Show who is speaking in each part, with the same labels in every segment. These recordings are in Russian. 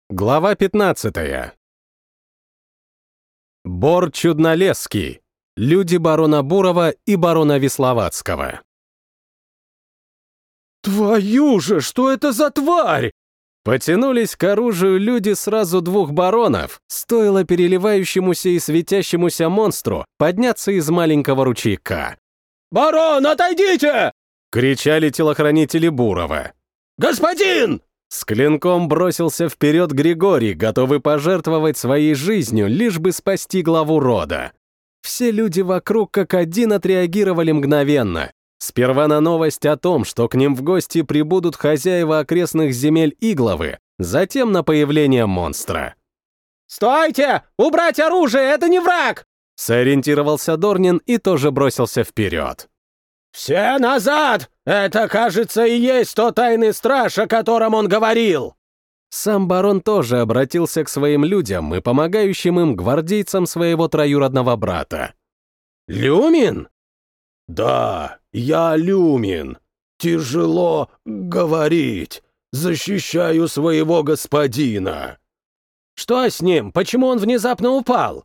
Speaker 1: Глава 15. Бор Чуднолесский. Люди барона Бурова и барона Весловацкого.
Speaker 2: «Твою же, что это за тварь?»
Speaker 1: Потянулись к оружию люди сразу двух баронов, стоило переливающемуся и светящемуся монстру подняться из маленького ручейка.
Speaker 2: «Барон, отойдите!»
Speaker 1: — кричали телохранители Бурова.
Speaker 2: «Господин!»
Speaker 1: С клинком бросился вперед Григорий, готовый пожертвовать своей жизнью, лишь бы спасти главу рода. Все люди вокруг как один отреагировали мгновенно. Сперва на новость о том, что к ним в гости прибудут хозяева окрестных земель Игловы, затем на появление монстра.
Speaker 2: «Стойте! Убрать оружие! Это не враг!»
Speaker 1: Сориентировался Дорнин и тоже бросился вперед.
Speaker 2: «Все назад! Это, кажется, и есть тот тайный страж, о котором он говорил!»
Speaker 1: Сам барон тоже обратился к своим людям и помогающим им гвардейцам своего троюродного брата.
Speaker 2: «Люмин?»
Speaker 3: «Да, я Люмин. Тяжело говорить. Защищаю своего господина».
Speaker 2: «Что с ним? Почему он внезапно упал?»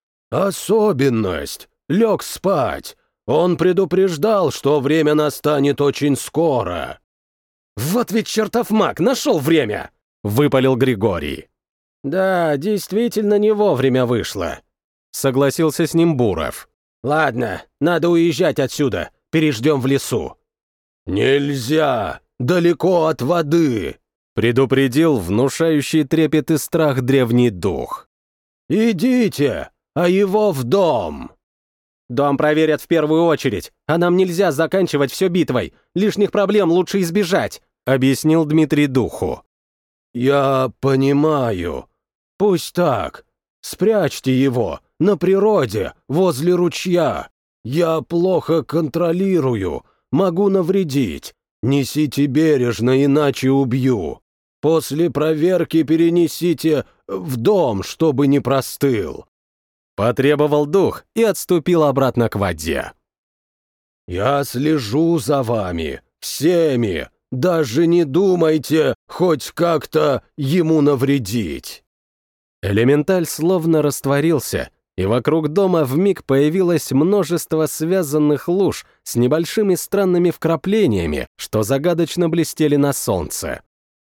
Speaker 3: «Особенность. Лег спать. Он предупреждал, что время настанет очень скоро».
Speaker 2: «Вот ведь чертов маг, нашел время!»
Speaker 1: — выпалил Григорий.
Speaker 2: «Да, действительно не вовремя вышло»,
Speaker 1: — согласился с ним Буров.
Speaker 2: «Ладно, надо уезжать отсюда, переждем в лесу».
Speaker 3: «Нельзя! Далеко от воды!»
Speaker 1: — предупредил внушающий трепет и страх древний дух.
Speaker 3: «Идите, а его в дом!»
Speaker 2: «Дом проверят в первую очередь, а нам нельзя заканчивать все битвой. Лишних проблем лучше избежать»,
Speaker 1: — объяснил Дмитрий духу.
Speaker 3: «Я понимаю. Пусть так. Спрячьте его на природе, возле ручья. Я плохо контролирую, могу навредить. Несите бережно, иначе убью. После проверки перенесите в дом, чтобы не простыл».
Speaker 1: Потребовал дух и отступил обратно к воде.
Speaker 3: «Я слежу за вами, всеми. Даже не думайте хоть как-то ему навредить».
Speaker 1: Элементаль словно растворился, и вокруг дома вмиг появилось множество связанных луж с небольшими странными вкраплениями, что загадочно блестели на солнце.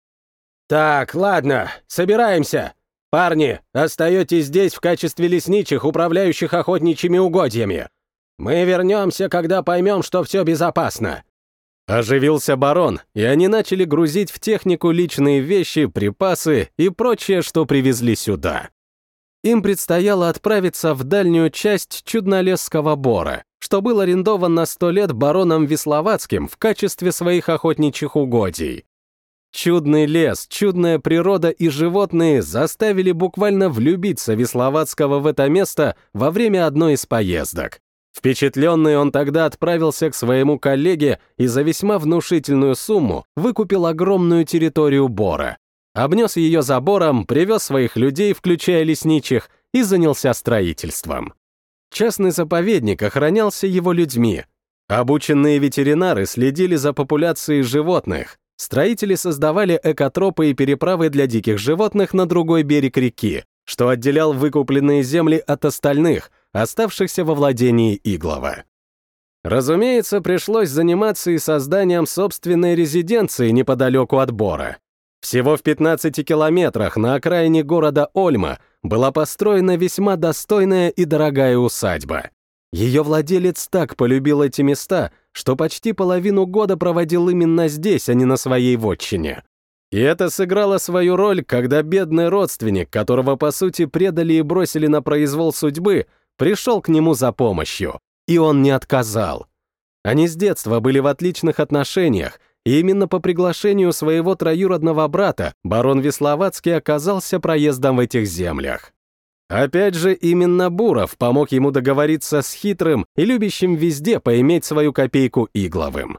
Speaker 2: «Так, ладно, собираемся. Парни, остаетесь здесь в качестве лесничих, управляющих охотничьими угодьями. Мы вернемся, когда поймем, что все безопасно».
Speaker 1: Оживился барон, и они начали грузить в технику личные вещи, припасы и прочее, что привезли сюда. Им предстояло отправиться в дальнюю часть Чуднолесского бора, что был арендован на 100 лет бароном Весловацким в качестве своих охотничьих угодий. Чудный лес, чудная природа и животные заставили буквально влюбиться Весловацкого в это место во время одной из поездок. Впечатленный он тогда отправился к своему коллеге и за весьма внушительную сумму выкупил огромную территорию бора, обнес ее забором, привез своих людей, включая лесничих, и занялся строительством. Частный заповедник охранялся его людьми. Обученные ветеринары следили за популяцией животных. Строители создавали экотропы и переправы для диких животных на другой берег реки, что отделял выкупленные земли от остальных, оставшихся во владении Иглова. Разумеется, пришлось заниматься и созданием собственной резиденции неподалеку от бора. Всего в 15 километрах на окраине города Ольма была построена весьма достойная и дорогая усадьба. Ее владелец так полюбил эти места, что почти половину года проводил именно здесь, а не на своей вотчине. И это сыграло свою роль, когда бедный родственник, которого, по сути, предали и бросили на произвол судьбы, пришел к нему за помощью, и он не отказал. Они с детства были в отличных отношениях, и именно по приглашению своего троюродного брата барон Весловацкий оказался проездом в этих землях. Опять же, именно Буров помог ему договориться с хитрым и любящим везде поиметь свою копейку Игловым.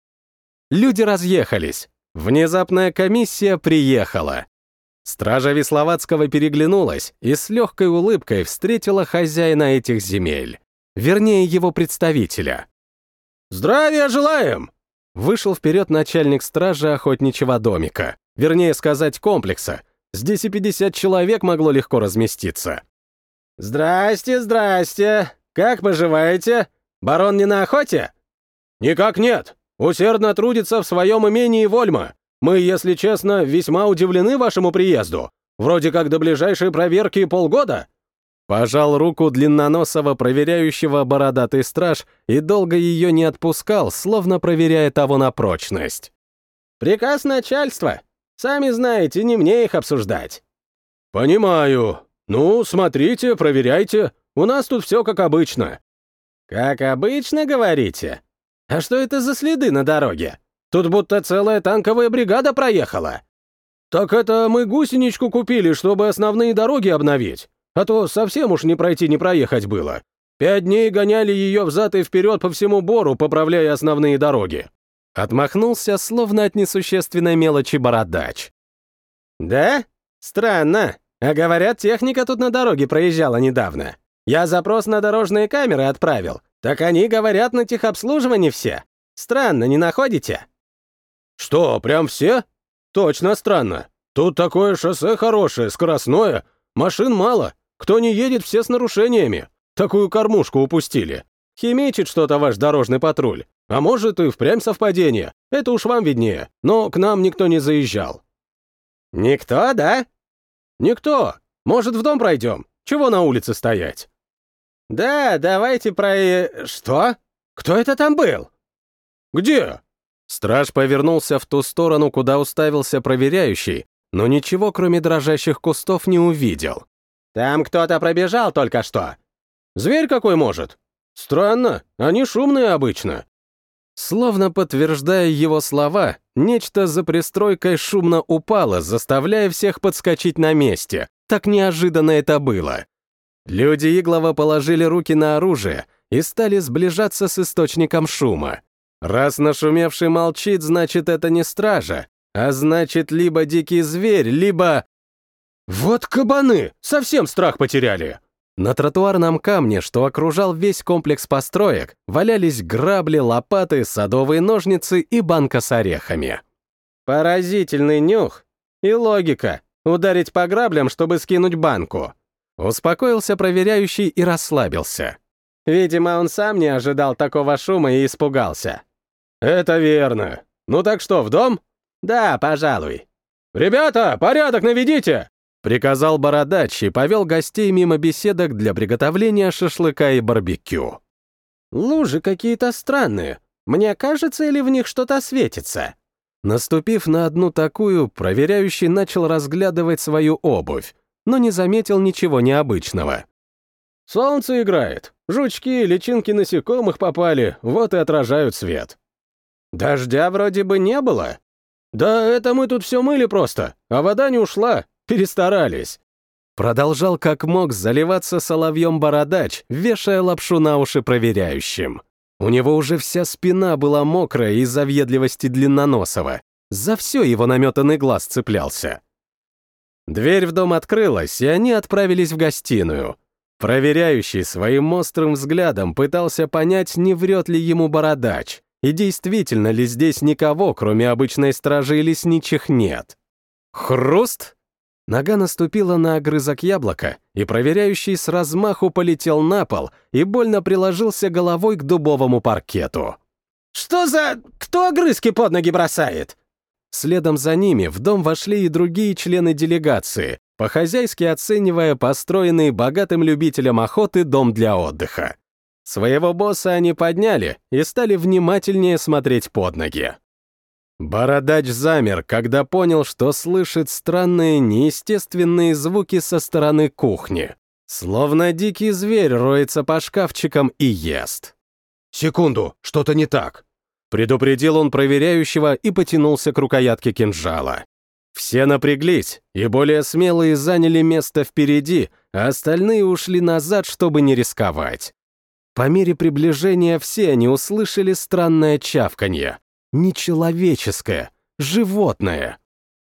Speaker 1: Люди разъехались. Внезапная комиссия приехала. Стража Весловацкого переглянулась и с легкой улыбкой встретила хозяина этих земель. Вернее, его представителя.
Speaker 2: «Здравия желаем!»
Speaker 1: Вышел вперед начальник стражи охотничьего домика, вернее сказать, комплекса, Здесь и 50 человек могло легко разместиться.
Speaker 2: «Здрасте, здрасте! Как поживаете? Барон не на охоте?»
Speaker 3: «Никак нет. Усердно трудится в своем имении Вольма. Мы, если честно, весьма удивлены вашему приезду. Вроде как до ближайшей проверки полгода».
Speaker 1: Пожал руку длинноносого проверяющего бородатый страж и долго ее не отпускал, словно проверяя того на прочность.
Speaker 2: «Приказ начальства. Сами знаете, не мне их обсуждать».
Speaker 3: «Понимаю. Ну, смотрите, проверяйте. У нас тут все как обычно».
Speaker 2: «Как обычно, говорите? А что это за следы на дороге? Тут будто целая танковая бригада проехала».
Speaker 3: «Так это мы гусеничку купили, чтобы основные дороги обновить. А то совсем уж не пройти, не проехать было. 5 дней гоняли ее взад и вперед по всему Бору, поправляя основные дороги».
Speaker 1: Отмахнулся, словно от несущественной мелочи бородач.
Speaker 2: «Да? Странно. А говорят, техника тут на дороге проезжала недавно. Я запрос на дорожные камеры отправил. Так они говорят на техобслуживании все. Странно, не находите?»
Speaker 3: «Что, прям все? Точно странно. Тут такое шоссе хорошее, скоростное. Машин мало. Кто не едет, все с нарушениями. Такую кормушку упустили. Химичит что-то ваш дорожный патруль. А может, и впрямь совпадение. Это уж вам виднее. Но к нам никто не заезжал».
Speaker 2: «Никто, да?»
Speaker 3: «Никто. Может, в дом пройдем? Чего на улице стоять?»
Speaker 2: «Да, давайте Что? Кто это там был?»
Speaker 3: «Где?»
Speaker 1: Страж повернулся в ту сторону, куда уставился проверяющий, но ничего, кроме дрожащих кустов, не увидел.
Speaker 2: «Там кто-то пробежал только что».
Speaker 3: «Зверь какой может? Странно, они шумные обычно».
Speaker 1: Словно подтверждая его слова, нечто за пристройкой шумно упало, заставляя всех подскочить на месте. Так неожиданно это было. Люди Иглова положили руки на оружие и стали сближаться с источником шума. Раз нашумевший молчит, значит, это не стража, а значит, либо дикий зверь, либо...
Speaker 3: «Вот кабаны! Совсем страх потеряли!»
Speaker 1: На тротуарном камне, что окружал весь комплекс построек, валялись грабли, лопаты, садовые ножницы и банка с орехами.
Speaker 2: «Поразительный нюх и логика. Ударить по граблям, чтобы скинуть банку».
Speaker 1: Успокоился проверяющий и расслабился.
Speaker 2: Видимо, он сам не ожидал такого шума и испугался.
Speaker 3: «Это верно. Ну так что, в дом?»
Speaker 2: «Да, пожалуй».
Speaker 3: «Ребята, порядок наведите!»
Speaker 1: Приказал бородач и повел гостей мимо беседок для приготовления шашлыка и барбекю.
Speaker 2: «Лужи какие-то странные. Мне кажется, или в них что-то светится?»
Speaker 1: Наступив на одну такую, проверяющий начал разглядывать свою обувь, но не заметил ничего необычного.
Speaker 3: «Солнце играет. Жучки, личинки насекомых попали, вот и отражают свет».
Speaker 2: «Дождя вроде бы не было».
Speaker 3: «Да это мы тут все мыли просто, а вода не ушла. Перестарались».
Speaker 1: Продолжал как мог заливаться соловьем бородач, вешая лапшу на уши проверяющим. У него уже вся спина была мокрая из-за въедливости длинноносого. За все его наметанный глаз цеплялся. Дверь в дом открылась, и они отправились в гостиную. Проверяющий своим острым взглядом пытался понять, не врет ли ему бородач, и действительно ли здесь никого, кроме обычной стражи и лесничих, нет. Хруст! Нога наступила на огрызок яблока, и проверяющий с размаху полетел на пол и больно приложился головой к дубовому паркету.
Speaker 2: «Что за... Кто огрызки под ноги бросает?»
Speaker 1: Следом за ними в дом вошли и другие члены делегации, по-хозяйски оценивая построенный богатым любителям охоты дом для отдыха. Своего босса они подняли и стали внимательнее смотреть под ноги. Бородач замер, когда понял, что слышит странные, неестественные звуки со стороны кухни. Словно дикий зверь роется по шкафчикам и ест.
Speaker 3: «Секунду, что-то не так»,
Speaker 1: — предупредил он проверяющего и потянулся к рукоятке кинжала. Все напряглись, и более смелые заняли место впереди, а остальные ушли назад, чтобы не рисковать. По мере приближения все они услышали странное чавканье. Нечеловеческое, животное.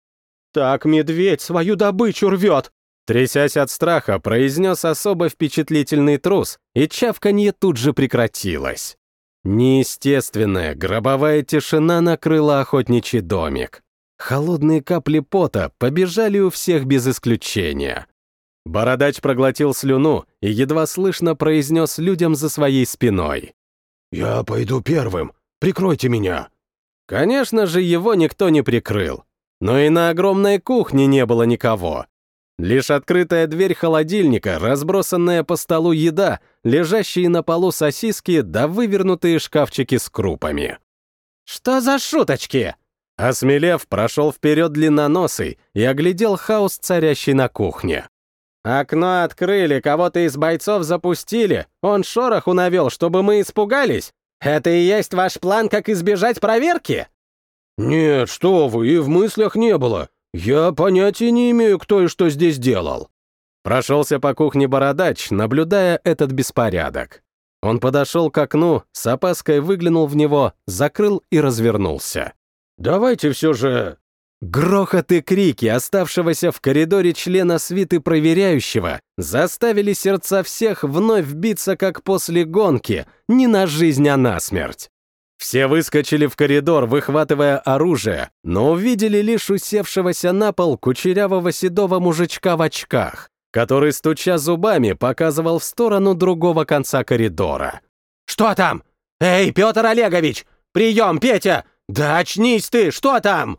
Speaker 2: «Так медведь свою добычу рвет!»
Speaker 1: Трясясь от страха, произнес особо впечатлительный трус, и чавканье тут же прекратилось. Неестественная гробовая тишина накрыла охотничий домик. Холодные капли пота побежали у всех без исключения. Бородач проглотил слюну и едва слышно произнес людям за своей спиной:
Speaker 3: «Я пойду первым. Прикройте меня».
Speaker 1: Конечно же, его никто не прикрыл. Но и на огромной кухне не было никого. Лишь открытая дверь холодильника, разбросанная по столу еда, лежащие на полу сосиски да вывернутые шкафчики с крупами. «Что за шуточки?» Осмелев, прошел вперед длинноносый и оглядел хаос, царящий на кухне. «Окно открыли, кого-то из бойцов запустили, он шороху навел, чтобы мы испугались. Это и есть ваш план, как избежать проверки?»
Speaker 3: «Нет, что вы, и в мыслях не было. Я понятия не имею, кто и что здесь делал».
Speaker 1: Прошелся по кухне Бородач, наблюдая этот беспорядок. Он подошел к окну, с опаской выглянул в него, закрыл и развернулся.
Speaker 3: «Давайте все же...»
Speaker 1: Грохот и крики оставшегося в коридоре члена свиты проверяющего заставили сердца всех вновь биться, как после гонки, не на жизнь, а на смерть. Все выскочили в коридор, выхватывая оружие, но увидели лишь усевшегося на пол кучерявого седого мужичка в очках, который, стуча зубами, показывал в сторону другого конца коридора. «Что там? Эй, Петр Олегович! Прием, Петя! Да очнись ты, что там?»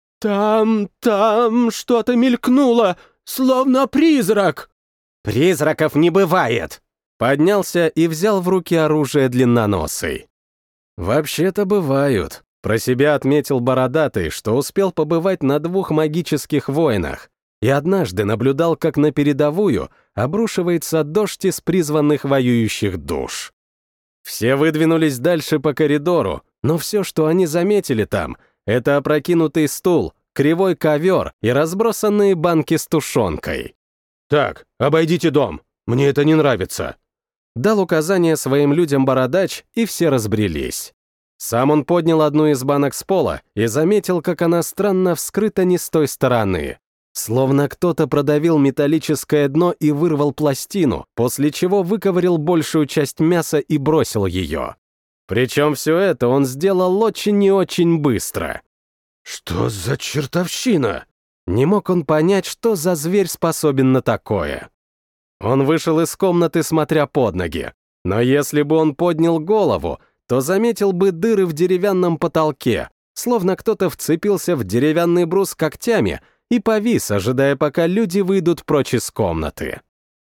Speaker 3: Там что-то мелькнуло, словно призрак».
Speaker 1: «Призраков не бывает!» Поднялся и взял в руки оружие длинноносый. «Вообще-то бывают», — про себя отметил Бородатый, что успел побывать на 2 магических войнах, и однажды наблюдал, как на передовую обрушивается дождь из призванных воюющих душ. Все выдвинулись дальше по коридору, но все, что они заметили там, это опрокинутый стул, кривой ковер и разбросанные банки с тушенкой.
Speaker 3: «Так, обойдите дом, мне это не нравится».
Speaker 1: Дал указание своим людям Бородач, и все разбрелись. Сам он поднял одну из банок с пола и заметил, как она странно вскрыта не с той стороны. Словно кто-то продавил металлическое дно и вырвал пластину, после чего выковырял большую часть мяса и бросил ее. Причем все это он сделал очень и очень быстро.
Speaker 3: «Что за чертовщина?»
Speaker 1: Не мог он понять, что за зверь способен на такое. Он вышел из комнаты, смотря под ноги. Но если бы он поднял голову, то заметил бы дыры в деревянном потолке, словно кто-то вцепился в деревянный брус когтями и повис, ожидая, пока люди выйдут прочь из комнаты.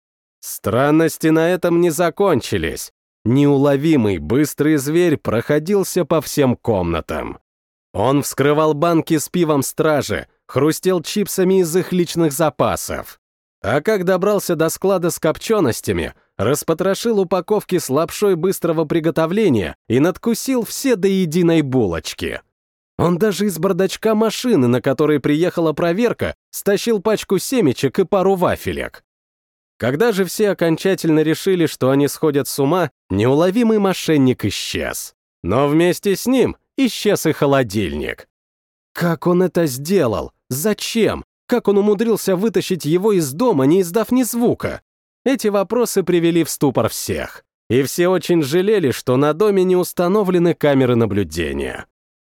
Speaker 1: Странности на этом не закончились. Неуловимый, быстрый зверь проходился по всем комнатам. Он вскрывал банки с пивом стражи, хрустел чипсами из их личных запасов. А как добрался до склада с копченостями, распотрошил упаковки с лапшой быстрого приготовления и надкусил все до единой булочки. Он даже из бардачка машины, на которой приехала проверка, стащил пачку семечек и пару вафелек. Когда же все окончательно решили, что они сходят с ума, неуловимый мошенник исчез. Но вместе с ним исчез и холодильник. Как он это сделал? Зачем? Как он умудрился вытащить его из дома, не издав ни звука? Эти вопросы привели в ступор всех. И все очень жалели, что на доме не установлены камеры наблюдения.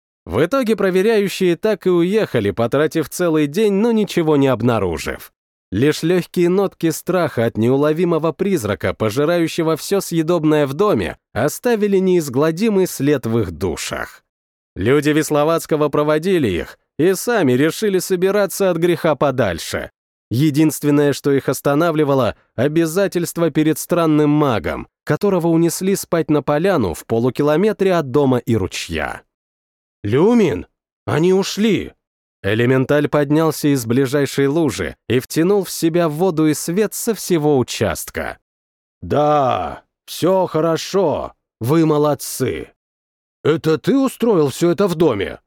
Speaker 1: В итоге проверяющие так и уехали, потратив целый день, но ничего не обнаружив. Лишь легкие нотки страха от неуловимого призрака, пожирающего все съедобное в доме, оставили неизгладимый след в их душах. Люди Весловатского проводили их и сами решили собираться от греха подальше. Единственное, что их останавливало — обязательство перед странным магом, которого унесли спать на поляну в полукилометре от дома и ручья.
Speaker 3: «Люмин, они ушли!»
Speaker 1: Элементаль поднялся из ближайшей лужи и втянул в себя воду и свет со всего участка.
Speaker 3: «Да, все хорошо, вы молодцы. Это ты устроил все это в доме?»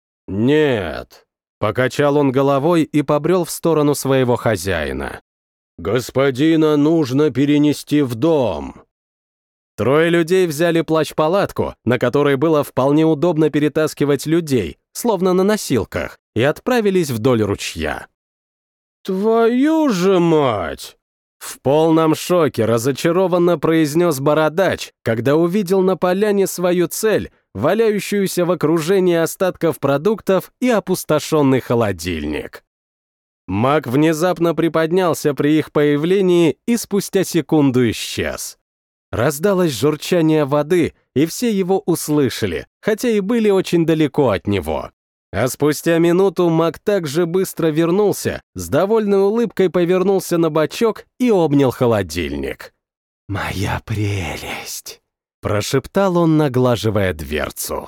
Speaker 1: «Нет», — покачал он головой и побрел в сторону своего хозяина.
Speaker 3: «Господина нужно перенести в дом».
Speaker 1: Трое людей взяли плащ-палатку, на которой было вполне удобно перетаскивать людей, словно на носилках, и отправились вдоль ручья.
Speaker 3: «Твою же мать!»
Speaker 1: В полном шоке разочарованно произнес Бородач, когда увидел на поляне свою цель, валяющуюся в окружении остатков продуктов и опустошенный холодильник. Маг внезапно приподнялся при их появлении и спустя секунду исчез. Раздалось журчание воды, и все его услышали, хотя и были очень далеко от него. А спустя минуту маг также быстро вернулся, с довольной улыбкой повернулся на бочок и обнял холодильник. «Моя прелесть!» — прошептал он, наглаживая дверцу.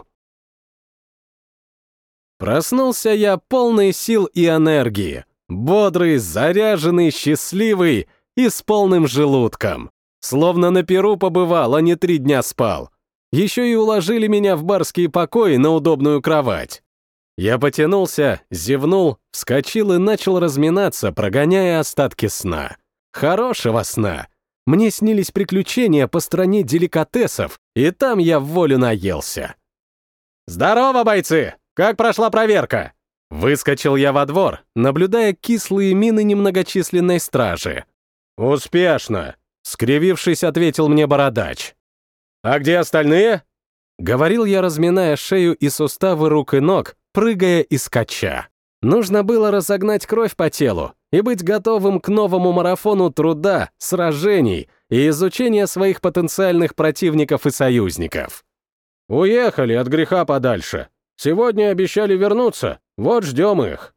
Speaker 1: Проснулся я полный сил и энергии, бодрый, заряженный, счастливый и с полным желудком. Словно на Перу побывал, а не 3 дня спал. Еще и уложили меня в барские покои на удобную кровать. Я потянулся, зевнул, вскочил и начал разминаться, прогоняя остатки сна. Хорошего сна. Мне снились приключения по стране деликатесов, и там я в волю наелся. «Здорово, бойцы! Как прошла проверка?» Выскочил я во двор, наблюдая кислые мины немногочисленной стражи. «Успешно!» — скривившись, ответил мне бородач. «А где остальные?» — говорил я, разминая шею и суставы рук и ног, прыгая и скача. Нужно было разогнать кровь по телу и быть готовым к новому марафону труда, сражений и изучения своих потенциальных противников и союзников. «Уехали от греха подальше. Сегодня обещали вернуться, вот ждем их».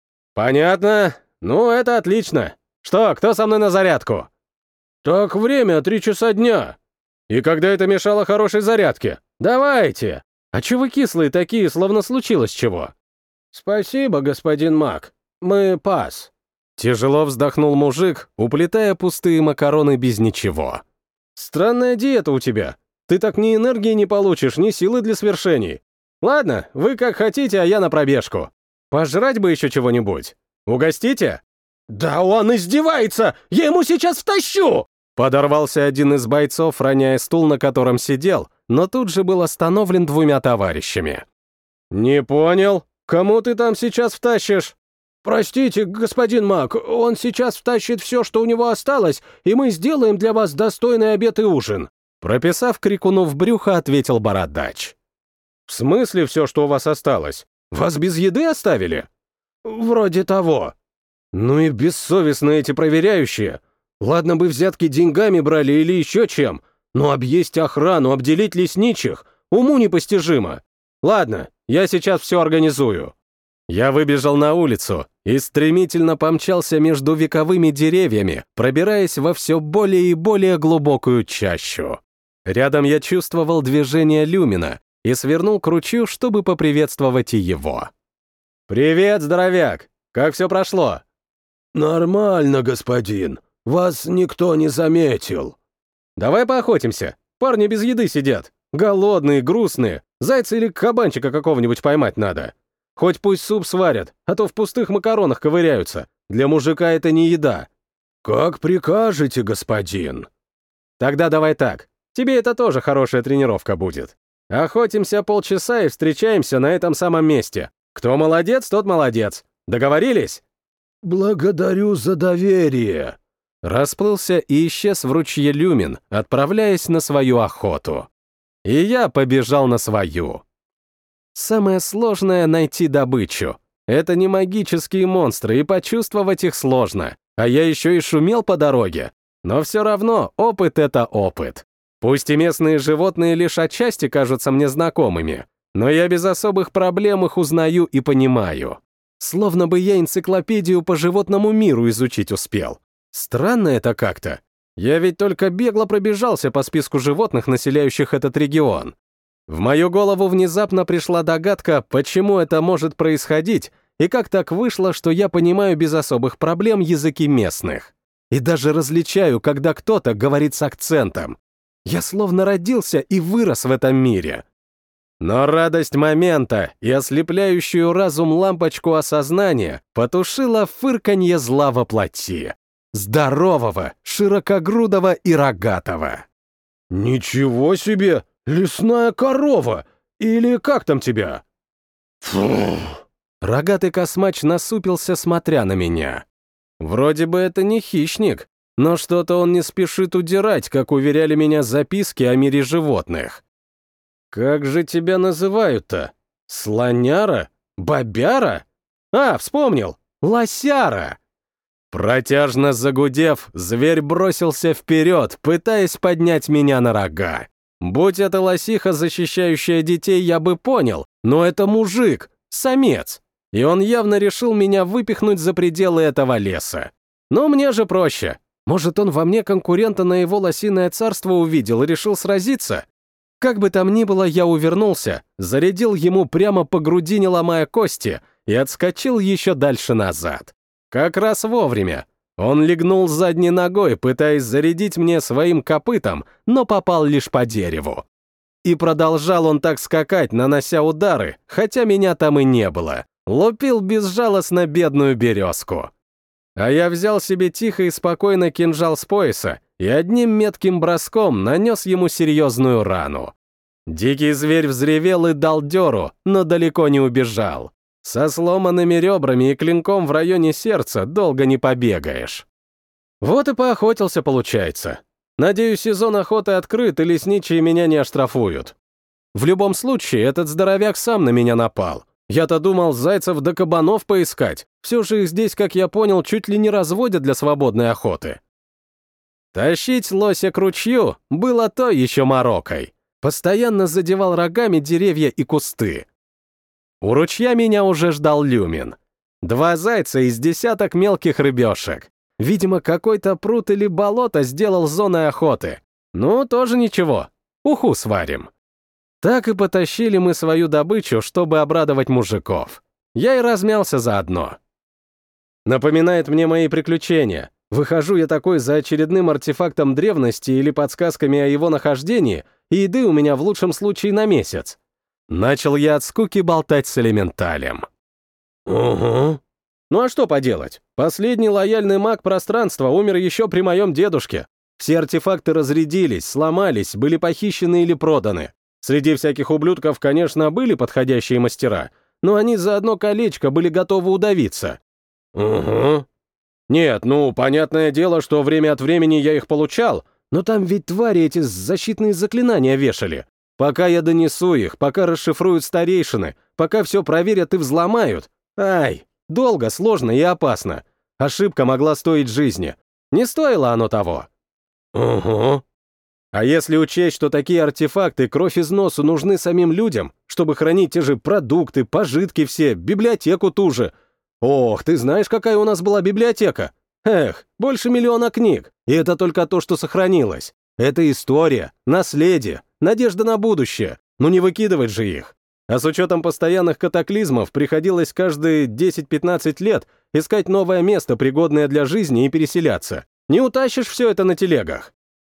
Speaker 1: «Понятно. Ну, это отлично. Что, кто со мной на зарядку?» «Так время 3 часа дня. И когда это мешало хорошей зарядке? Давайте. А че вы кислые такие, словно случилось чего?» «Спасибо, господин маг. Мы пас». Тяжело вздохнул мужик, уплетая пустые макароны без ничего. «Странная диета у тебя. Ты так ни энергии не получишь, ни силы для свершений. Ладно, вы как хотите, а я на пробежку. Пожрать бы еще чего-нибудь. Угостите?» «Да он издевается! Я ему сейчас втащу!» Подорвался один из бойцов, роняя стул, на котором сидел, но тут же был остановлен 2 товарищами. «Не понял. Кому ты там сейчас втащишь?» «Простите, господин маг, он сейчас втащит все, что у него осталось, и мы сделаем для вас достойный обед и ужин». Прописав крикуну в брюхо, ответил бородач. «В смысле все, что у вас осталось? Вас без еды оставили?» «Вроде того». «Ну и бессовестные эти проверяющие. Ладно бы взятки деньгами брали или еще чем, но объесть охрану, обделить лесничих — уму непостижимо. Ладно, я сейчас все организую». Я выбежал на улицу и стремительно помчался между вековыми деревьями, пробираясь во все более и более глубокую чащу. Рядом я чувствовал движение люмина и свернул к ручью, чтобы поприветствовать и его. «Привет, здоровяк! Как все прошло?»
Speaker 2: «Нормально, господин. Вас никто не заметил».
Speaker 1: «Давай поохотимся. Парни без еды сидят. Голодные, грустные. Зайца или кабанчика какого-нибудь поймать надо. Хоть пусть суп сварят, а то в пустых макаронах ковыряются. Для мужика это не еда».
Speaker 2: «Как прикажете, господин».
Speaker 1: «Тогда давай так. Тебе это тоже хорошая тренировка будет. Охотимся полчаса и встречаемся на этом самом месте. Кто молодец, тот молодец. Договорились?»
Speaker 2: «Благодарю за доверие».
Speaker 1: Расплылся и исчез в ручье люмин, отправляясь на свою охоту. И я побежал на свою. Самое сложное — найти добычу. Это не магические монстры, и почувствовать их сложно. А я еще и шумел по дороге. Но все равно опыт — это опыт. Пусть и местные животные лишь отчасти кажутся мне знакомыми, но я без особых проблем их узнаю и понимаю. Словно бы я энциклопедию по животному миру изучить успел. Странно это как-то. Я ведь только бегло пробежался по списку животных, населяющих этот регион. В мою голову внезапно пришла догадка, почему это может происходить, и как так вышло, что я понимаю без особых проблем языки местных. И даже различаю, когда кто-то говорит с акцентом. Я словно родился и вырос в этом мире. Но радость момента и ослепляющую разум лампочку осознания потушила фырканье зла во плоти. Здорового, широкогрудого и рогатого.
Speaker 2: «Ничего себе! Лесная корова! Или как там тебя?»
Speaker 1: Фу! Рогатый космач насупился, смотря на меня. Вроде бы это не хищник, но что-то он не спешит удирать, как уверяли меня записки о мире животных. Как же тебя называют-то? Слоняра? Бобяра? А, вспомнил! Лосяра! Протяжно загудев, зверь бросился вперед, пытаясь поднять меня на рога. Будь это лосиха, защищающая детей, я бы понял, но это мужик, самец, и он явно решил меня выпихнуть за пределы этого леса. Но мне же проще. Может, он во мне конкурента на его лосиное царство увидел и решил сразиться? Как бы там ни было, я увернулся, зарядил ему прямо по груди, не ломая кости, и отскочил еще дальше назад. Как раз вовремя. Он легнул задней ногой, пытаясь зарядить мне своим копытом, но попал лишь по дереву. И продолжал он так скакать, нанося удары, хотя меня там и не было. Лупил безжалостно бедную березку. А я взял себе тихо и спокойно кинжал с пояса и одним метким броском нанес ему серьезную рану. Дикий зверь взревел и дал дёру, но далеко не убежал. Со сломанными ребрами и клинком в районе сердца долго не побегаешь. Вот и поохотился, получается. Надеюсь, сезон охоты открыт, и лесничие меня не оштрафуют. В любом случае, этот здоровяк сам на меня напал. Я-то думал зайцев да кабанов поискать. Все же их здесь, как я понял, чуть ли не разводят для свободной охоты. Тащить лося к ручью было то еще морокой. Постоянно задевал рогами деревья и кусты. У ручья меня уже ждал Люмин. 2 зайца из десяток мелких рыбешек. Видимо, какой-то пруд или болото сделал зоной охоты. Ну, тоже ничего. Уху сварим. Так и потащили мы свою добычу, чтобы обрадовать мужиков. Я и размялся заодно. Напоминает мне мои приключения. Выхожу я такой за очередным артефактом древности или подсказками о его нахождении, и еды у меня в лучшем случае на месяц. Начал я от скуки болтать с элементалем. «Угу». Ну а что поделать? Последний лояльный маг пространства умер еще при моем дедушке. Все артефакты разрядились, сломались, были похищены или проданы. Среди всяких ублюдков, конечно, были подходящие мастера, но они за одно колечко были готовы удавиться. «Угу». Нет, ну, понятное дело, что время от времени я их получал, но там ведь твари эти защитные заклинания вешали. Пока я донесу их, пока расшифруют старейшины, пока все проверят и взломают. Ай, долго, сложно и опасно. Ошибка могла стоить жизни. Не стоило оно того. Угу. А если учесть, что такие артефакты кровь из носу нужны самим людям, чтобы хранить те же продукты, пожитки все, библиотеку ту же. Ох, ты знаешь, какая у нас была библиотека? Эх, больше 1 000 000 книг. И это только то, что сохранилось. Это история, наследие, надежда на будущее. Ну не выкидывать же их. А с учетом постоянных катаклизмов приходилось каждые 10-15 лет искать новое место, пригодное для жизни, и переселяться. Не утащишь все это на телегах.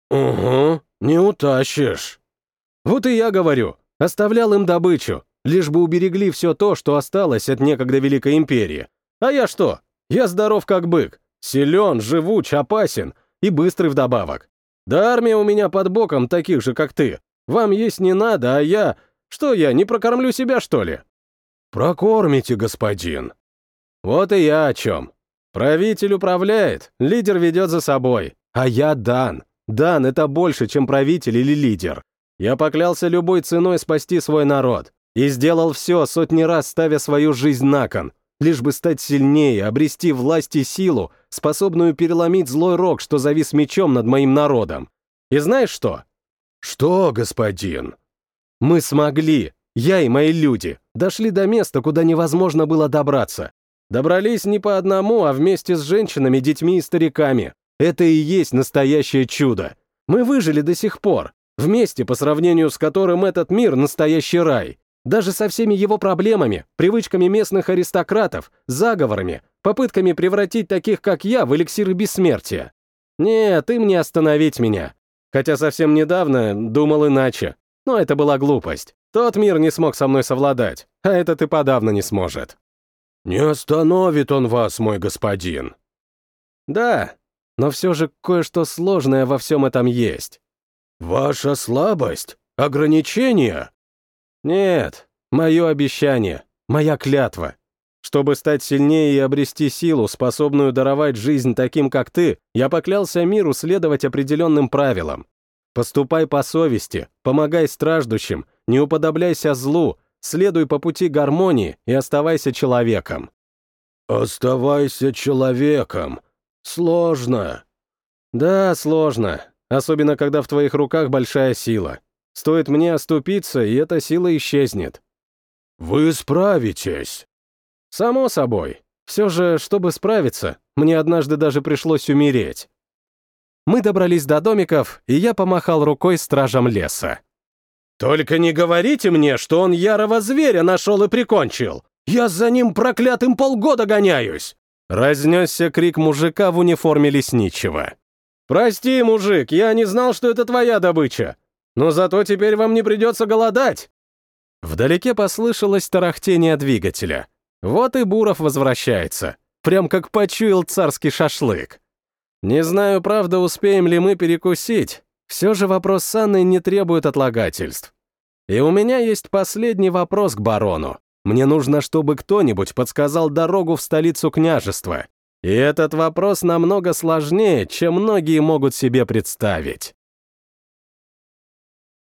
Speaker 1: Угу, не утащишь. Вот и я говорю, оставлял им добычу, лишь бы уберегли все то, что осталось от некогда Великой Империи. А я что? Я здоров как бык, силен, живуч, опасен и быстрый вдобавок. Да армия у меня под боком таких же, как ты. Вам есть не надо, а я... Что я, не прокормлю себя, что ли? Прокормите, господин. Вот и я о чем. Правитель управляет, лидер ведет за собой. А я Дан. Дан — это больше, чем правитель или лидер. Я поклялся любой ценой спасти свой народ. И сделал все, сотни раз ставя свою жизнь на кон. Лишь бы стать сильнее, обрести власть и силу, способную переломить злой рог, что завис мечом над моим народом. И знаешь что? Что, господин? Мы смогли, я и мои люди, дошли до места, куда невозможно было добраться. Добрались не по одному, а вместе с женщинами, детьми и стариками. Это и есть настоящее чудо. Мы выжили до сих пор, вместе, по сравнению с которым этот мир — настоящий рай. Даже со всеми его проблемами, привычками местных аристократов, заговорами, попытками превратить таких, как я, в эликсиры бессмертия. Нет, им не остановить меня. Хотя совсем недавно думал иначе. Но это была глупость. Тот мир не смог со мной совладать, а этот и подавно не сможет. Не остановит он вас, мой господин. Да, но все же кое-что сложное во всем этом есть. Ваша слабость? Ограничения? Нет, мое обещание, моя клятва. Чтобы стать сильнее и обрести силу, способную даровать жизнь таким, как ты, я поклялся миру следовать определенным правилам. Поступай по совести, помогай страждущим, не уподобляйся злу, следуй по пути гармонии и оставайся человеком».
Speaker 3: «Оставайся человеком. Сложно».
Speaker 1: «Да, сложно, особенно когда в твоих руках большая сила. Стоит мне оступиться, и эта сила исчезнет».
Speaker 3: «Вы справитесь».
Speaker 1: «Само собой. Все же, чтобы справиться, мне однажды даже пришлось умереть». Мы добрались до домиков, и я помахал рукой стражам леса.
Speaker 2: «Только не говорите мне, что он ярого зверя нашел и прикончил! Я за ним проклятым полгода гоняюсь!»
Speaker 1: Разнесся крик мужика в униформе лесничего.
Speaker 2: «Прости, мужик, я не знал, что это твоя добыча. Но зато теперь вам не придется голодать!»
Speaker 1: Вдалеке послышалось тарахтение двигателя. Вот и Буров возвращается. Прям как почуял царский шашлык. Не знаю, правда, успеем ли мы перекусить. Все же вопрос с Анной не требует отлагательств. И у меня есть последний вопрос к барону. Мне нужно, чтобы кто-нибудь подсказал дорогу в столицу княжества. И этот вопрос намного сложнее, чем многие могут себе представить.